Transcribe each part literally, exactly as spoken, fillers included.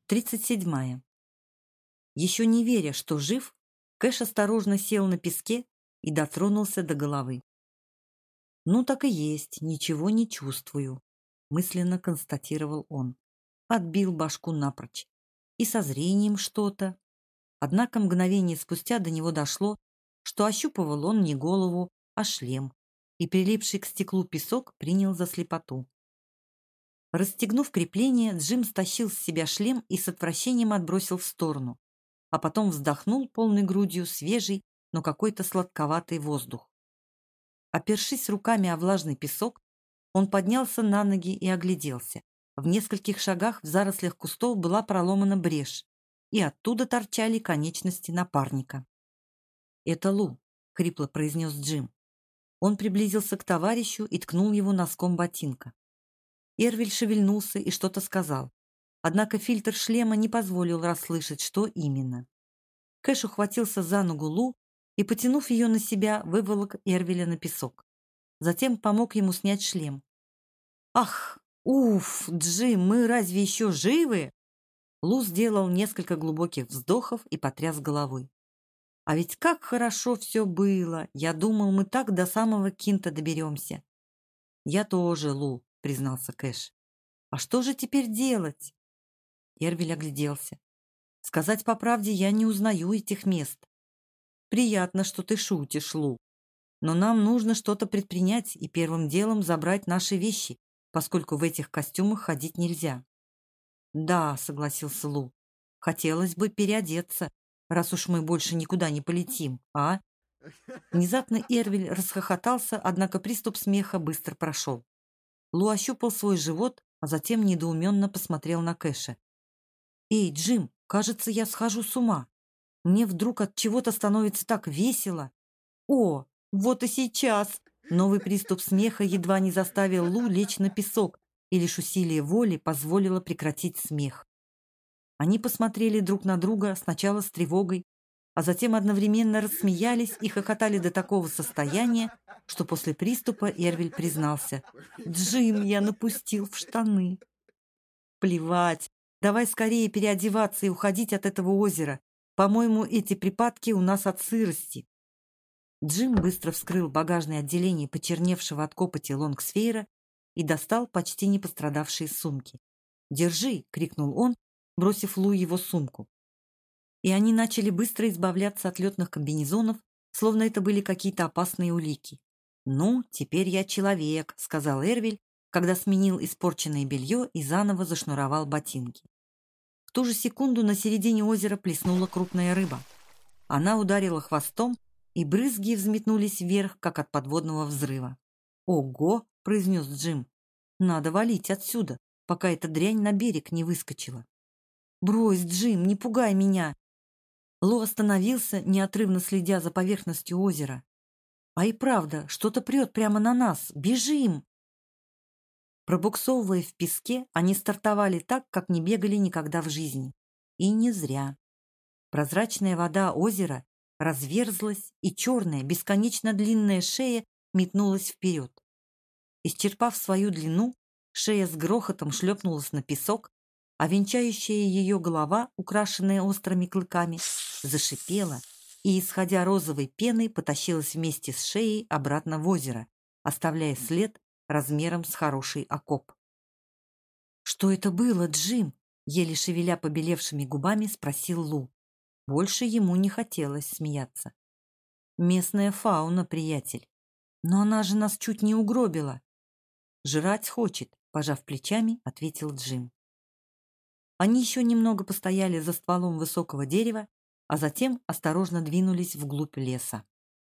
Тридцать седьмая. Еще не веря, что жив, Кэш осторожно сел на песке и дотронулся до головы. «Ну, так и есть, ничего не чувствую», — мысленно констатировал он. Отбил башку напрочь. И со зрением что-то. Однако мгновение спустя до него дошло, что ощупывал он не голову, а шлем, и прилипший к стеклу песок принял за слепоту. Расстегнув крепление, Джим стащил с себя шлем и с отвращением отбросил в сторону, а потом вздохнул полной грудью свежий, но какой-то сладковатый воздух. Опершись руками о влажный песок, он поднялся на ноги и огляделся. В нескольких шагах в зарослях кустов была проломана брешь, и оттуда торчали конечности напарника. «Это Лу», — хрипло произнес Джим. Он приблизился к товарищу и ткнул его носком ботинка. Эрвиль шевельнулся и что-то сказал. Однако фильтр шлема не позволил расслышать, что именно. Кэш ухватился за ногу Лу и, потянув ее на себя, выволок Эрвиля на песок. Затем помог ему снять шлем. «Ах, уф, Джим, мы разве еще живы?» Лу сделал несколько глубоких вздохов и потряс головой. «А ведь как хорошо все было! Я думал, мы так до самого Кинта доберемся». «Я тоже, Лу», — признался Кэш. «А что же теперь делать?» Эрвиль огляделся. «Сказать по правде, я не узнаю этих мест». «Приятно, что ты шутишь, Лу. Но нам нужно что-то предпринять и первым делом забрать наши вещи, поскольку в этих костюмах ходить нельзя». «Да», — согласился Лу. «Хотелось бы переодеться, раз уж мы больше никуда не полетим, а?» Внезапно Эрвиль расхохотался, однако приступ смеха быстро прошел. Лу ощупал свой живот, а затем недоуменно посмотрел на Кэша. «Эй, Джим, кажется, я схожу с ума. Мне вдруг от чего-то становится так весело. О, вот и сейчас!» Новый приступ смеха едва не заставил Лу лечь на песок, и лишь усилие воли позволило прекратить смех. Они посмотрели друг на друга сначала с тревогой, а затем одновременно рассмеялись и хохотали до такого состояния, что после приступа Эрвиль признался: «Джим, я напустил в штаны». «Плевать, давай скорее переодеваться и уходить от этого озера. По-моему, эти припадки у нас от сырости». Джим быстро вскрыл багажное отделение почерневшего от копоти лонгсфейра и достал почти не пострадавшие сумки. «Держи!» — крикнул он, бросив Лу его сумку. И они начали быстро избавляться от летных комбинезонов, словно это были какие-то опасные улики. «Ну, теперь я человек», — сказал Эрвиль, когда сменил испорченное белье и заново зашнуровал ботинки. В ту же секунду на середине озера плеснула крупная рыба. Она ударила хвостом, и брызги взметнулись вверх, как от подводного взрыва. «Ого!» — произнес Джим. «Надо валить отсюда, пока эта дрянь на берег не выскочила». «Брось, Джим, не пугай меня!» Лу остановился, неотрывно следя за поверхностью озера. «А и правда, что-то прет прямо на нас! Бежим!» Пробуксовывая в песке, они стартовали так, как не бегали никогда в жизни. И не зря. Прозрачная вода озера разверзлась, и черная, бесконечно длинная шея метнулась вперед. Исчерпав свою длину, шея с грохотом шлепнулась на песок, а венчающая ее голова, украшенная острыми клыками, зашипела и, исходя розовой пеной, потащилась вместе с шеей обратно в озеро, оставляя след размером с хороший окоп. «Что это было, Джим?» — еле шевеля побелевшими губами спросил Лу. Больше ему не хотелось смеяться. «Местная фауна, приятель. Но она же нас чуть не угробила». «Жрать хочет», — пожав плечами, ответил Джим. Они еще немного постояли за стволом высокого дерева, а затем осторожно двинулись вглубь леса.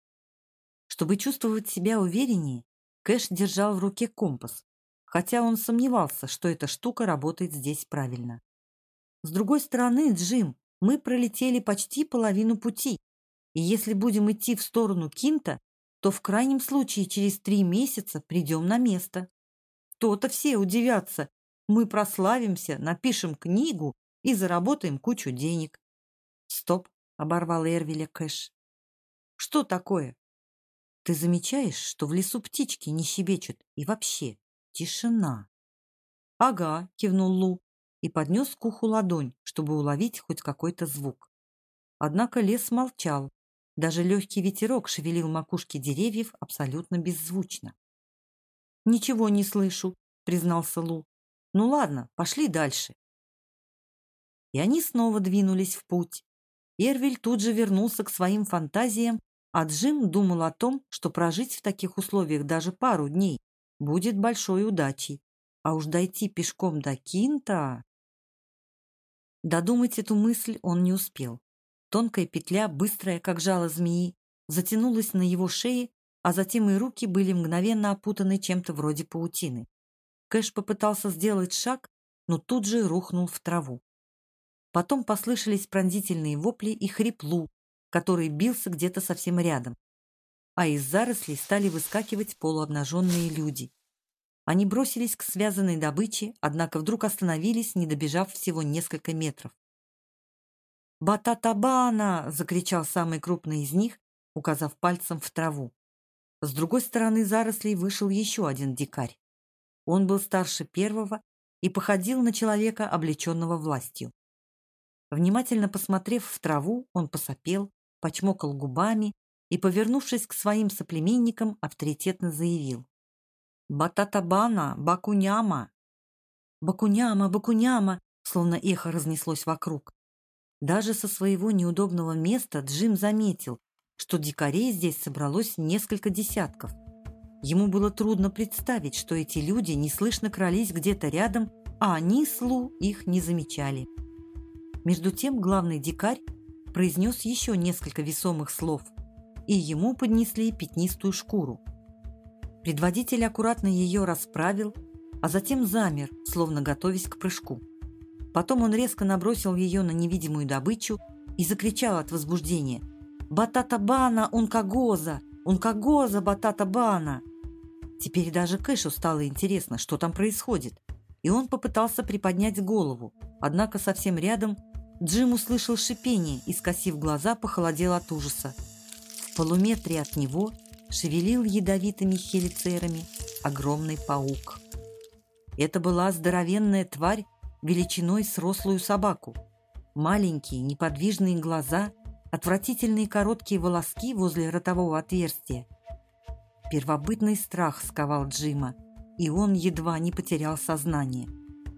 Чтобы чувствовать себя увереннее, Кэш держал в руке компас, хотя он сомневался, что эта штука работает здесь правильно. С другой стороны, Джим, мы пролетели почти половину пути, и если будем идти в сторону Кинта, то в крайнем случае через три месяца придем на место. То-то все удивятся. Мы прославимся, напишем книгу и заработаем кучу денег. «Стоп!» — оборвал Эрвиля Кэш. «Что такое?» «Ты замечаешь, что в лесу птички не щебечут и вообще тишина?» «Ага», — кивнул Лу. и поднес к уху ладонь, чтобы уловить хоть какой-то звук. Однако лес молчал. Даже легкий ветерок шевелил макушки деревьев абсолютно беззвучно. «Ничего не слышу», — признался Лу. «Ну ладно, пошли дальше». И они снова двинулись в путь. Эрвиль тут же вернулся к своим фантазиям, а Джим думал о том, что прожить в таких условиях даже пару дней будет большой удачей. А уж дойти пешком до Кинта... Додумать эту мысль он не успел. Тонкая петля, быстрая, как жало змеи, затянулась на его шее, а затем и руки были мгновенно опутаны чем-то вроде паутины. Кэш попытался сделать шаг, но тут же рухнул в траву. Потом послышались пронзительные вопли и хрип Лу, который бился где-то совсем рядом. А из зарослей стали выскакивать полуобнаженные люди. Они бросились к связанной добыче, однако вдруг остановились, не добежав всего несколько метров. «Бататабана!» — закричал самый крупный из них, указав пальцем в траву. С другой стороны зарослей вышел еще один дикарь. Он был старше первого и походил на человека, облеченного властью. Внимательно посмотрев в траву, он посопел, почмокал губами и, повернувшись к своим соплеменникам, авторитетно заявил: «Бататабана! Бакуняма!» «Бакуняма! Бакуняма!» словно эхо разнеслось вокруг. Даже со своего неудобного места Джим заметил, что дикарей здесь собралось несколько десятков. Ему было трудно представить, что эти люди неслышно крались где-то рядом, а они с Лу их не замечали. Между тем главный дикарь произнес еще несколько весомых слов, и ему поднесли пятнистую шкуру. Предводитель аккуратно ее расправил, а затем замер, словно готовясь к прыжку. Потом он резко набросил ее на невидимую добычу и закричал от возбуждения: «Бататабана ункагоза! Ункагоза бататабана!» Теперь даже Кэшу стало интересно, что там происходит, и он попытался приподнять голову, однако совсем рядом Джим услышал шипение и, скосив глаза, похолодел от ужаса. В полуметре от него шевелил ядовитыми хелицерами огромный паук. Это была здоровенная тварь величиной с рослую собаку. Маленькие неподвижные глаза, отвратительные короткие волоски возле ротового отверстия. Первобытный страх сковал Джима, и он едва не потерял сознание.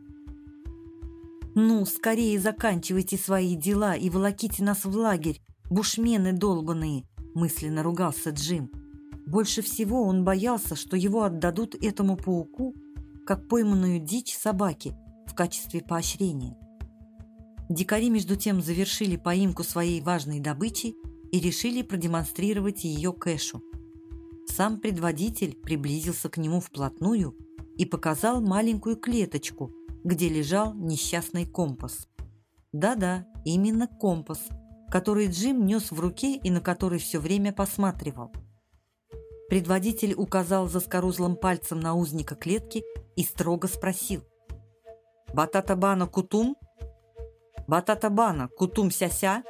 «Ну, скорее заканчивайте свои дела и волоките нас в лагерь, бушмены долбаные!» – мысленно ругался Джим. Больше всего он боялся, что его отдадут этому пауку, как пойманную дичь собаки, в качестве поощрения. Дикари между тем завершили поимку своей важной добычи и решили продемонстрировать ее Кэшу. Сам предводитель приблизился к нему вплотную и показал маленькую клеточку, где лежал несчастный компас. Да-да, именно компас, который Джим нес в руке и на который все время посматривал. Предводитель указал заскорузлым пальцем на узника клетки и строго спросил: «Бататабана кутум? Бататабана кутум ся-ся?»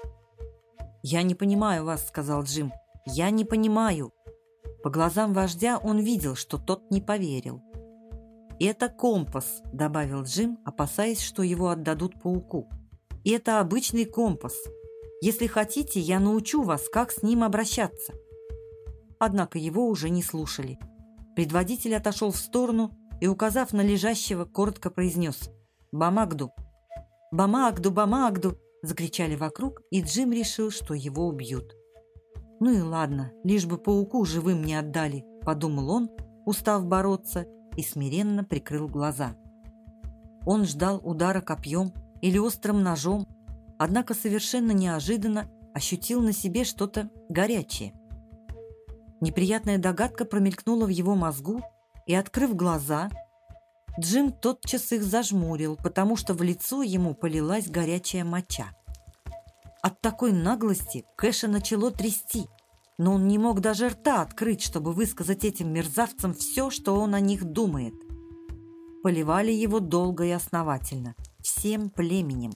«Я не понимаю вас», — сказал Джим. «Я не понимаю». По глазам вождя он видел, что тот не поверил. «Это компас», — добавил Джим, опасаясь, что его отдадут пауку. «И это обычный компас. Если хотите, я научу вас, как с ним обращаться». Однако его уже не слушали. Предводитель отошел в сторону и, указав на лежащего, коротко произнес: «Бамагду! Бамагду! Бамагду!» закричали вокруг, и Джим решил, что его убьют. «Ну и ладно, лишь бы пауку живым не отдали», — подумал он, устав бороться, и смиренно прикрыл глаза. Он ждал удара копьем или острым ножом, однако совершенно неожиданно ощутил на себе что-то горячее. Неприятная догадка промелькнула в его мозгу, и, открыв глаза, Джим тотчас их зажмурил, потому что в лицо ему полилась горячая моча. От такой наглости Кэша начало трясти, но он не мог даже рта открыть, чтобы высказать этим мерзавцам все, что он о них думает. Поливали его долго и основательно, всем племенем.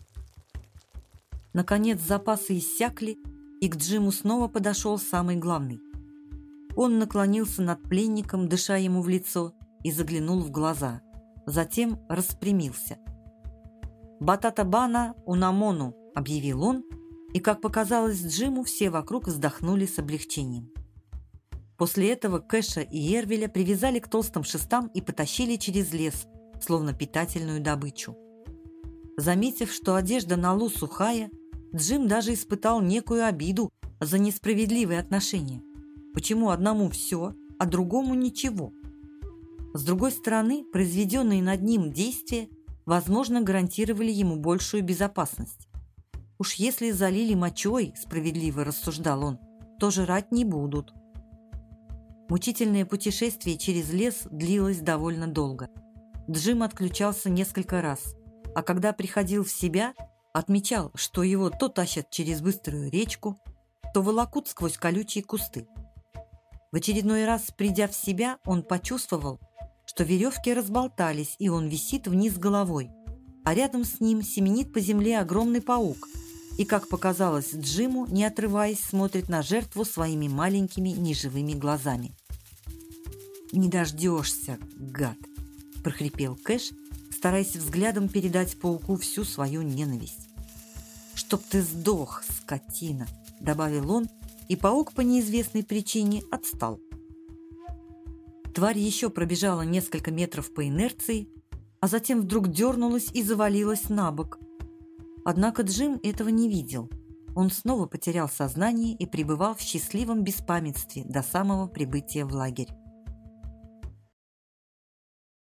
Наконец запасы иссякли, и к Джиму снова подошел самый главный. Он наклонился над пленником, дыша ему в лицо, и заглянул в глаза. Затем распрямился. «Батата-бана унамону», – объявил он, и, как показалось Джиму, все вокруг вздохнули с облегчением. После этого Кэша и Эрвеля привязали к толстым шестам и потащили через лес, словно питательную добычу. Заметив, что одежда на Лу сухая, Джим даже испытал некую обиду за несправедливые отношения. Почему одному все, а другому ничего? С другой стороны, произведенные над ним действия, возможно, гарантировали ему большую безопасность. Уж если залили мочой, справедливо рассуждал он, то жрать не будут. Мучительное путешествие через лес длилось довольно долго. Джим отключался несколько раз, а когда приходил в себя, отмечал, что его то тащат через быструю речку, то волокут сквозь колючие кусты. В очередной раз, придя в себя, он почувствовал, что веревки разболтались, и он висит вниз головой, а рядом с ним семенит по земле огромный паук и, как показалось Джиму, не отрываясь, смотрит на жертву своими маленькими неживыми глазами. «Не дождешься, гад!» – прохрипел Кэш, стараясь взглядом передать пауку всю свою ненависть. «Чтоб ты сдох, скотина!» – добавил он, и паук по неизвестной причине отстал. Тварь еще пробежала несколько метров по инерции, а затем вдруг дернулась и завалилась на бок. Однако Джим этого не видел. Он снова потерял сознание и пребывал в счастливом беспамятстве до самого прибытия в лагерь.